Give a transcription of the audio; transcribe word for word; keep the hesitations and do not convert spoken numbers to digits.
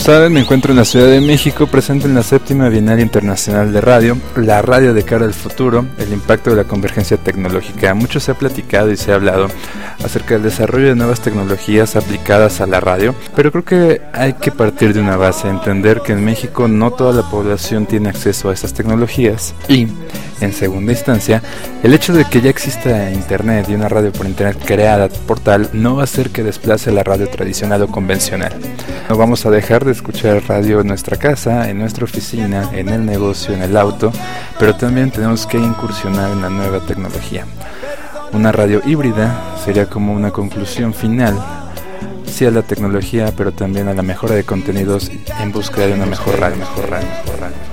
saben, me encuentro en la Ciudad de México, presente en la séptima Bienal Internacional de Radio, la radio de cara al futuro, el impacto de la convergencia tecnológica. Mucho se ha platicado y se ha hablado acerca del desarrollo de nuevas tecnologías aplicadas a la radio, pero creo que hay que partir de una base, entender que en México no toda la población tiene acceso a estas tecnologías y, en segunda instancia, el hecho de que ya exista internet y una radio por internet creada por tal no va a hacer que desplace la radio tradicional o convencional. No vamos a dejar de escuchar radio en nuestra casa, en nuestra oficina, en el negocio, en el auto, pero también tenemos que incursionar en la nueva tecnología. Una radio híbrida sería como una conclusión final, sí a la tecnología, pero también a la mejora de contenidos en búsqueda de una mejor radio, mejor radio, mejor radio.